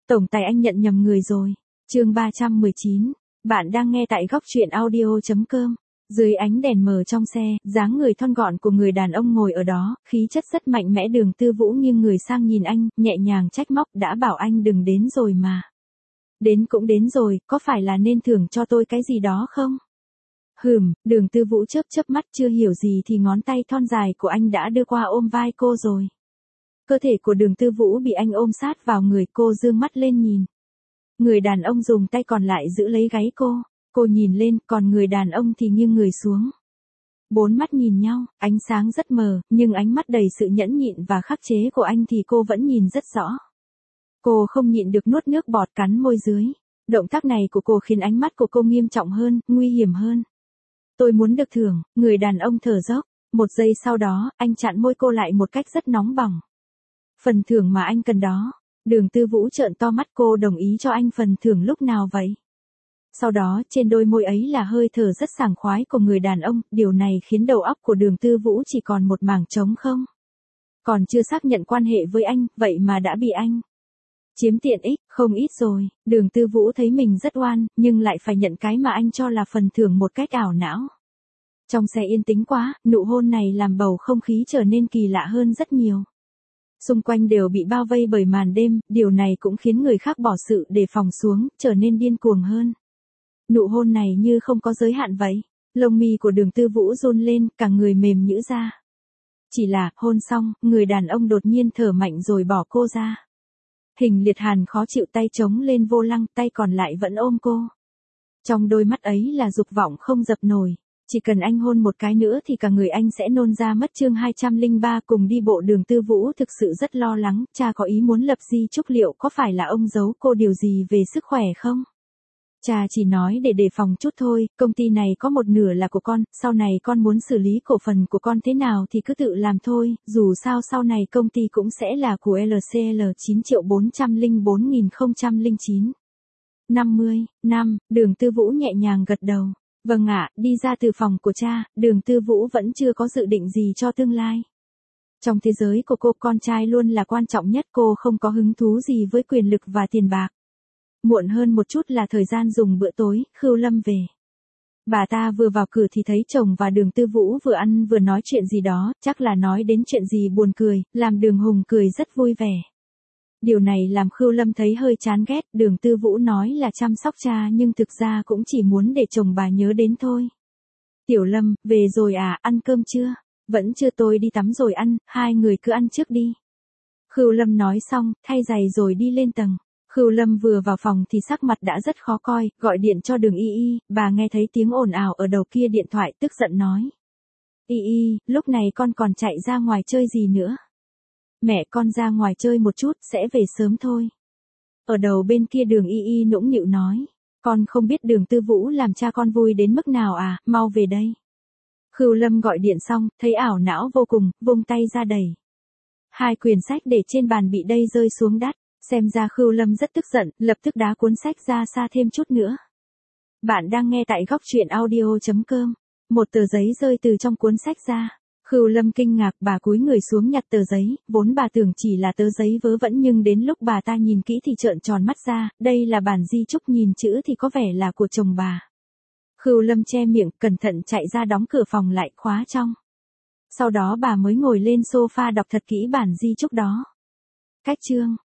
Tổng tài anh nhận nhầm người rồi. Chương 319. Bạn đang nghe tại góc truyện audio.com. Dưới ánh đèn mờ trong xe, dáng người thon gọn của người đàn ông ngồi ở đó, khí chất rất mạnh mẽ. Đường Tư Vũ nghiêng người sang nhìn anh, nhẹ nhàng trách móc, đã bảo anh đừng đến rồi mà. Đến cũng đến rồi, có phải là nên thưởng cho tôi cái gì đó không? Đường Tư Vũ chớp mắt, chưa hiểu gì thì ngón tay thon dài của anh đã đưa qua ôm vai cô rồi. Cơ thể của Đường Tư Vũ bị anh ôm sát vào người, cô dương mắt lên nhìn. Người đàn ông dùng tay còn lại giữ lấy gáy cô nhìn lên, còn người đàn ông thì nghiêng người xuống. Bốn mắt nhìn nhau, ánh sáng rất mờ, nhưng ánh mắt đầy sự nhẫn nhịn và khắc chế của anh thì cô vẫn nhìn rất rõ. Cô không nhịn được nuốt nước bọt, cắn môi dưới. Động tác này của cô khiến ánh mắt của cô nghiêm trọng hơn, nguy hiểm hơn. Tôi muốn được thưởng, người đàn ông thở dốc. Một giây sau đó, anh chặn môi cô lại một cách rất nóng bỏng. Phần thưởng mà anh cần đó. Đường Tư Vũ trợn to mắt, cô đồng ý cho anh phần thưởng lúc nào vậy? Sau đó, trên đôi môi ấy là hơi thở rất sảng khoái của người đàn ông, điều này khiến đầu óc của Đường Tư Vũ chỉ còn một mảng trống không. Còn chưa xác nhận quan hệ với anh, vậy mà đã bị anh chiếm tiện ích, không ít rồi. Đường Tư Vũ thấy mình rất oan, nhưng lại phải nhận cái mà anh cho là phần thưởng một cách ảo não. Trong xe yên tĩnh quá, nụ hôn này làm bầu không khí trở nên kỳ lạ hơn rất nhiều. Xung quanh đều bị bao vây bởi màn đêm, điều này cũng khiến người khác bỏ sự đề phòng xuống, trở nên điên cuồng hơn. Nụ hôn này như không có giới hạn vậy. Lông mi của Đường Tư Vũ run lên, cả người mềm nhũn ra. Chỉ là, hôn xong, người đàn ông đột nhiên thở mạnh rồi bỏ cô ra. Hình Liệt Hàn khó chịu, tay chống lên vô lăng, tay còn lại vẫn ôm cô. Trong đôi mắt ấy là dục vọng không dập nổi. Chỉ cần anh hôn một cái nữa thì cả người anh sẽ nôn ra mất. Chương 203 cùng đi bộ. Đường Tư Vũ thực sự rất lo lắng, cha có ý muốn lập di chúc, liệu có phải là ông giấu cô điều gì về sức khỏe không? Cha chỉ nói để đề phòng chút thôi, công ty này có một nửa là của con, sau này con muốn xử lý cổ phần của con thế nào thì cứ tự làm thôi, dù sao sau này công ty cũng sẽ là của LCL. 9.404.009. 50 năm, Đường Tư Vũ nhẹ nhàng gật đầu. Vâng ạ, đi ra từ phòng của cha, Đường Tư Vũ vẫn chưa có dự định gì cho tương lai. Trong thế giới của cô, con trai luôn là quan trọng nhất, cô không có hứng thú gì với quyền lực và tiền bạc. Muộn hơn một chút là thời gian dùng bữa tối, Khưu Lâm về. Bà ta vừa vào cửa thì thấy chồng và Đường Tư Vũ vừa ăn vừa nói chuyện gì đó, chắc là nói đến chuyện gì buồn cười, làm Đường Hùng cười rất vui vẻ. Điều này làm Khưu Lâm thấy hơi chán ghét. Đường Tư Vũ nói là chăm sóc cha nhưng thực ra cũng chỉ muốn để chồng bà nhớ đến thôi. Tiểu Lâm, về rồi à, ăn cơm chưa? Vẫn chưa, tôi đi tắm rồi ăn, hai người cứ ăn trước đi. Khưu Lâm nói xong, thay giày rồi đi lên tầng. Khưu Lâm vừa vào phòng thì sắc mặt đã rất khó coi, gọi điện cho Đường Y Y, bà nghe thấy tiếng ồn ào ở đầu kia điện thoại, tức giận nói. Y Y, lúc này con còn chạy ra ngoài chơi gì nữa? Mẹ con ra ngoài chơi một chút, sẽ về sớm thôi. Ở đầu bên kia Đường Y Y nũng nịu nói. Con không biết Đường Tư Vũ làm cha con vui đến mức nào à, mau về đây. Khưu Lâm gọi điện xong, thấy ảo não vô cùng, vung tay ra đẩy. Hai quyển sách để trên bàn bị đẩy rơi xuống đất. Xem ra Khưu Lâm rất tức giận, lập tức đá cuốn sách ra xa thêm chút nữa. Bạn đang nghe tại góc truyện audio.com. Một tờ giấy rơi từ trong cuốn sách ra. Khưu Lâm kinh ngạc, bà cúi người xuống nhặt tờ giấy, vốn bà tưởng chỉ là tờ giấy vớ vẩn nhưng đến lúc bà ta nhìn kỹ thì trợn tròn mắt ra, đây là bản di chúc, nhìn chữ thì có vẻ là của chồng bà. Khưu Lâm che miệng, cẩn thận chạy ra đóng cửa phòng lại, khóa trong. Sau đó bà mới ngồi lên sofa đọc thật kỹ bản di chúc đó. Cách chương.